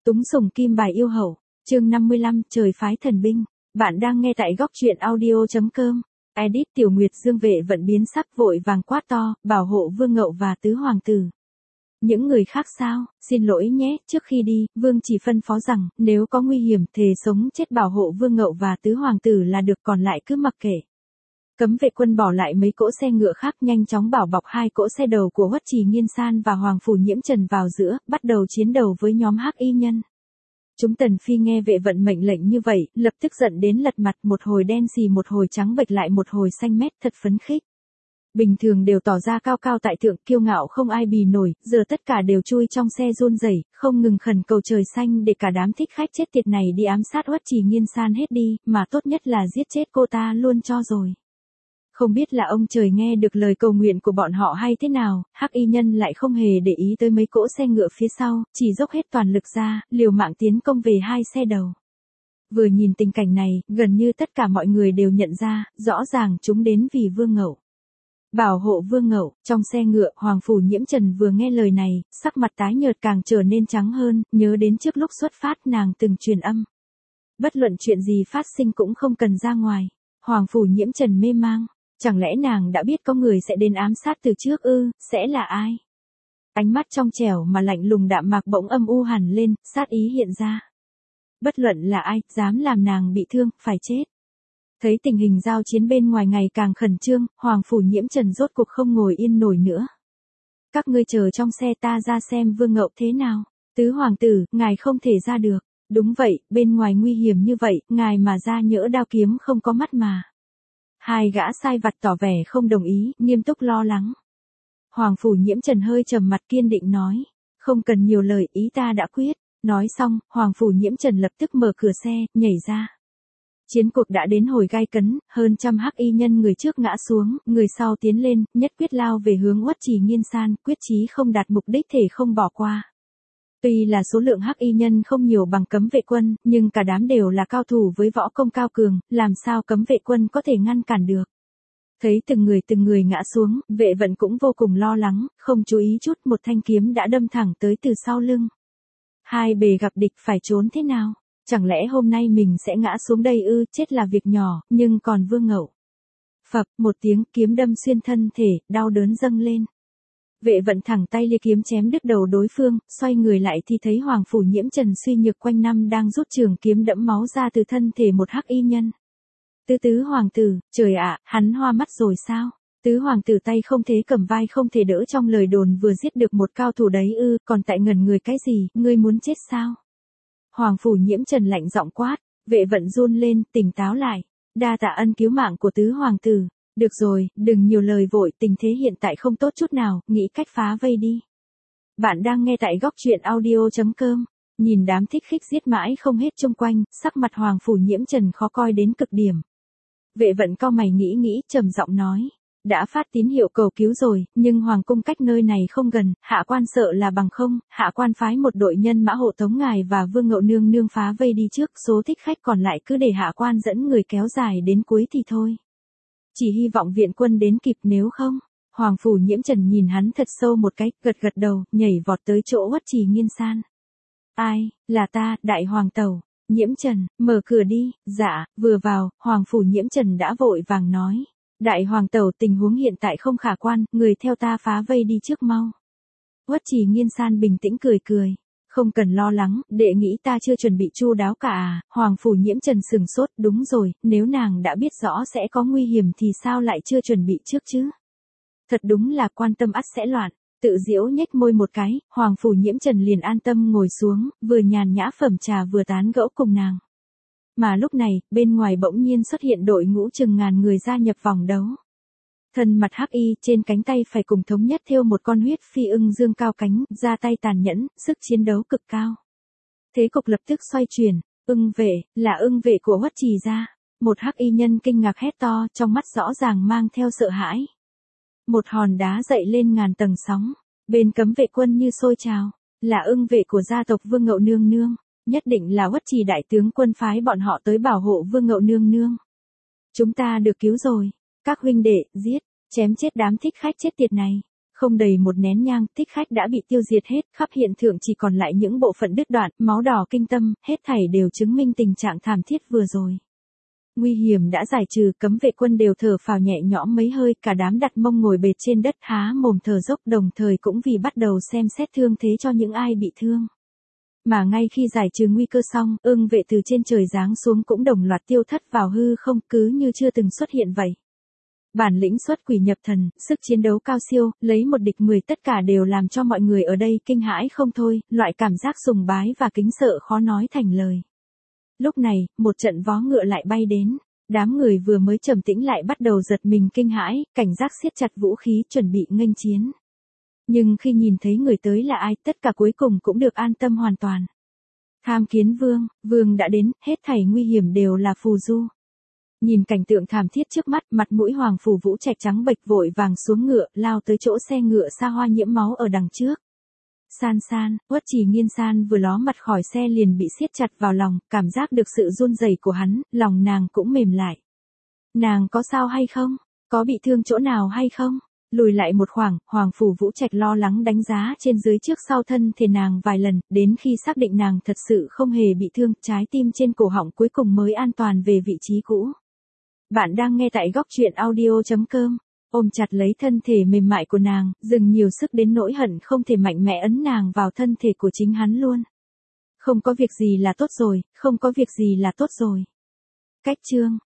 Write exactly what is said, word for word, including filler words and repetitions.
Túng sùng kim bài yêu hậu, chương năm mươi lăm, trời phái thần binh. Bạn đang nghe tại góc truyện audio.com. Edit Tiểu Nguyệt Dương Vệ vận biến sắc vội vàng quát to, bảo hộ Vương Ngậu và tứ hoàng tử. Những người khác sao, xin lỗi nhé, trước khi đi, Vương chỉ phân phó rằng, nếu có nguy hiểm, thề sống chết bảo hộ Vương Ngậu và tứ hoàng tử là được, còn lại cứ mặc kệ. Cấm vệ quân bỏ lại mấy cỗ xe ngựa khác, nhanh chóng bảo bọc hai cỗ xe đầu của Uất Trì Nghiên San và Hoàng Phủ Nhiễm Trần vào giữa, bắt đầu chiến đầu với nhóm hắc y nhân. Chúng Tần Phi nghe vệ vận mệnh lệnh như vậy, lập tức giận đến lật mặt, một hồi đen xì một hồi trắng bệch lại một hồi xanh mét, thật phấn khích. Bình thường đều tỏ ra cao cao tại thượng, kiêu ngạo không ai bì nổi, giờ tất cả đều chui trong xe run rẩy, không ngừng khẩn cầu trời xanh để cả đám thích khách chết tiệt này đi ám sát Uất Trì Nghiên San hết đi, mà tốt nhất là giết chết cô ta luôn cho rồi. Không biết là ông trời nghe được lời cầu nguyện của bọn họ hay thế nào, hắc y nhân lại không hề để ý tới mấy cỗ xe ngựa phía sau, chỉ dốc hết toàn lực ra, liều mạng tiến công về hai xe đầu. Vừa nhìn tình cảnh này, gần như tất cả mọi người đều nhận ra, rõ ràng chúng đến vì Vương Ngậu. Bảo hộ Vương Ngậu, trong xe ngựa, Hoàng Phủ Nhiễm Trần vừa nghe lời này, sắc mặt tái nhợt càng trở nên trắng hơn, nhớ đến trước lúc xuất phát nàng từng truyền âm. Bất luận chuyện gì phát sinh cũng không cần ra ngoài. Hoàng Phủ Nhiễm Trần mê mang. Chẳng lẽ nàng đã biết có người sẽ đến ám sát từ trước ư, sẽ là ai? Ánh mắt trong trẻo mà lạnh lùng đạm mạc bỗng âm u hẳn lên, sát ý hiện ra. Bất luận là ai, dám làm nàng bị thương, phải chết. Thấy tình hình giao chiến bên ngoài ngày càng khẩn trương, Hoàng Phủ Nhiễm Trần rốt cuộc không ngồi yên nổi nữa. Các ngươi chờ trong xe, ta ra xem Vương Ngậu thế nào. Tứ hoàng tử, ngài không thể ra được. Đúng vậy, bên ngoài nguy hiểm như vậy, ngài mà ra nhỡ đao kiếm không có mắt mà. Hai gã sai vặt tỏ vẻ không đồng ý, nghiêm túc lo lắng. Hoàng Phủ Nhiễm Trần hơi trầm mặt kiên định nói, không cần nhiều lời, ý ta đã quyết. Nói xong, Hoàng Phủ Nhiễm Trần lập tức mở cửa xe, nhảy ra. Chiến cuộc đã đến hồi gai cấn, hơn trăm hắc y nhân người trước ngã xuống, người sau tiến lên, nhất quyết lao về hướng Uất Trì Nghiên San, quyết chí không đạt mục đích thể không bỏ qua. Tuy là số lượng hắc y nhân không nhiều bằng cấm vệ quân, nhưng cả đám đều là cao thủ với võ công cao cường, làm sao cấm vệ quân có thể ngăn cản được. Thấy từng người từng người ngã xuống, vệ vận cũng vô cùng lo lắng, không chú ý chút một thanh kiếm đã đâm thẳng tới từ sau lưng. Hai bề gặp địch phải trốn thế nào? Chẳng lẽ hôm nay mình sẽ ngã xuống đây ư? Chết là việc nhỏ, nhưng còn Vương Ngậu. Phập, một tiếng kiếm đâm xuyên thân thể, đau đớn dâng lên. Vệ vận thẳng tay lia kiếm chém đứt đầu đối phương, xoay người lại thì thấy Hoàng Phủ Nhiễm Trần suy nhược quanh năm đang rút trường kiếm đẫm máu ra từ thân thể một hắc y nhân. Tứ tứ hoàng tử, trời ạ, hắn hoa mắt rồi sao? Tứ hoàng tử tay không thế cầm vai không thể đỡ, trong lời đồn vừa giết được một cao thủ đấy ư, còn tại ngẩn người cái gì, ngươi muốn chết sao? Hoàng Phủ Nhiễm Trần lạnh giọng quát, vệ vận run lên, tỉnh táo lại. Đa tạ ân cứu mạng của tứ hoàng tử. Được rồi, đừng nhiều lời vội, tình thế hiện tại không tốt chút nào, nghĩ cách phá vây đi. Bạn đang nghe tại góc truyện audio.com. Nhìn đám thích khích giết mãi không hết chung quanh, sắc mặt Hoàng Phủ Nhiễm Trần khó coi đến cực điểm. Vệ vận cau mày nghĩ nghĩ, trầm giọng nói. Đã phát tín hiệu cầu cứu rồi, nhưng hoàng cung cách nơi này không gần, hạ quan sợ là bằng không, hạ quan phái một đội nhân mã hộ tống ngài và Vương Ngậu nương nương phá vây đi trước, số thích khách còn lại cứ để hạ quan dẫn người kéo dài đến cuối thì thôi. Chỉ hy vọng viện quân đến kịp, nếu không. Hoàng Phủ Nhiễm Trần nhìn hắn thật sâu một cái, gật gật đầu, nhảy vọt tới chỗ Uất Trì Nghiên San. Ai, là ta, đại hoàng tẩu. Nhiễm Trần, mở cửa đi. Dạ, vừa vào, Hoàng Phủ Nhiễm Trần đã vội vàng nói. Đại hoàng tẩu, tình huống hiện tại không khả quan, người theo ta phá vây đi trước mau. Uất Trì Nghiên San bình tĩnh cười cười. Không cần lo lắng, đệ nghĩ ta chưa chuẩn bị chu đáo cả à? Hoàng Phủ Nhiễm Trần sừng sốt, đúng rồi, nếu nàng đã biết rõ sẽ có nguy hiểm thì sao lại chưa chuẩn bị trước chứ? Thật đúng là quan tâm ắt sẽ loạn. Tự giễu nhếch môi một cái, Hoàng Phủ Nhiễm Trần liền an tâm ngồi xuống, vừa nhàn nhã phẩm trà vừa tán gẫu cùng nàng. Mà lúc này, bên ngoài bỗng nhiên xuất hiện đội ngũ chừng ngàn người gia nhập vòng đấu. Thân mặt hắc y, trên cánh tay phải cùng thống nhất thêu một con huyết phi ưng dương cao cánh, ra tay tàn nhẫn, sức chiến đấu cực cao. Thế cục lập tức xoay chuyển, ưng vệ, là ưng vệ của Uất Trì gia. Một hắc y nhân kinh ngạc hét to, trong mắt rõ ràng mang theo sợ hãi. Một hòn đá dậy lên ngàn tầng sóng, bên cấm vệ quân như sôi trào, là ưng vệ của gia tộc Vương Ngậu nương nương. Nhất định là Uất Trì đại tướng quân phái bọn họ tới bảo hộ Vương Ngậu nương nương. Chúng ta được cứu rồi, các huynh đệ, giết, chém chết đám thích khách chết tiệt này. Không đầy một nén nhang, thích khách đã bị tiêu diệt hết, khắp hiện trường chỉ còn lại những bộ phận đứt đoạn, máu đỏ kinh tâm, hết thảy đều chứng minh tình trạng thảm thiết vừa rồi. Nguy hiểm đã giải trừ, cấm vệ quân đều thở phào nhẹ nhõm mấy hơi, cả đám đặt mông ngồi bệt trên đất há mồm thở dốc, đồng thời cũng vì bắt đầu xem xét thương thế cho những ai bị thương. Mà ngay khi giải trừ nguy cơ xong, ưng vệ từ trên trời giáng xuống cũng đồng loạt tiêu thất vào hư không, cứ như chưa từng xuất hiện vậy. Bản lĩnh xuất quỷ nhập thần, sức chiến đấu cao siêu, lấy một địch mười, tất cả đều làm cho mọi người ở đây kinh hãi không thôi, loại cảm giác sùng bái và kính sợ khó nói thành lời. Lúc này, một trận vó ngựa lại bay đến, đám người vừa mới trầm tĩnh lại bắt đầu giật mình kinh hãi, cảnh giác siết chặt vũ khí chuẩn bị nghênh chiến. Nhưng khi nhìn thấy người tới là ai, tất cả cuối cùng cũng được an tâm hoàn toàn. Tham kiến vương, vương đã đến, hết thảy nguy hiểm đều là phù du. Nhìn cảnh tượng thảm thiết trước mắt, mặt mũi Hoàng Phủ Vũ Trạch trắng bệch, vội vàng xuống ngựa, lao tới chỗ xe ngựa xa hoa nhiễm máu ở đằng trước. San San, Uất Trì Nghiên San vừa ló mặt khỏi xe liền bị siết chặt vào lòng, cảm giác được sự run rẩy của hắn, lòng nàng cũng mềm lại. Nàng có sao hay không? Có bị thương chỗ nào hay không? Lùi lại một khoảng, Hoàng Phủ Vũ Trạch lo lắng đánh giá trên dưới trước sau thân thể nàng vài lần, đến khi xác định nàng thật sự không hề bị thương, trái tim trên cổ họng cuối cùng mới an toàn về vị trí cũ. Bạn đang nghe tại góc truyện audio chấm com. Ôm chặt lấy thân thể mềm mại của nàng, dừng nhiều sức đến nỗi hận không thể mạnh mẽ ấn nàng vào thân thể của chính hắn luôn. Không có việc gì là tốt rồi, không có việc gì là tốt rồi. Cách chương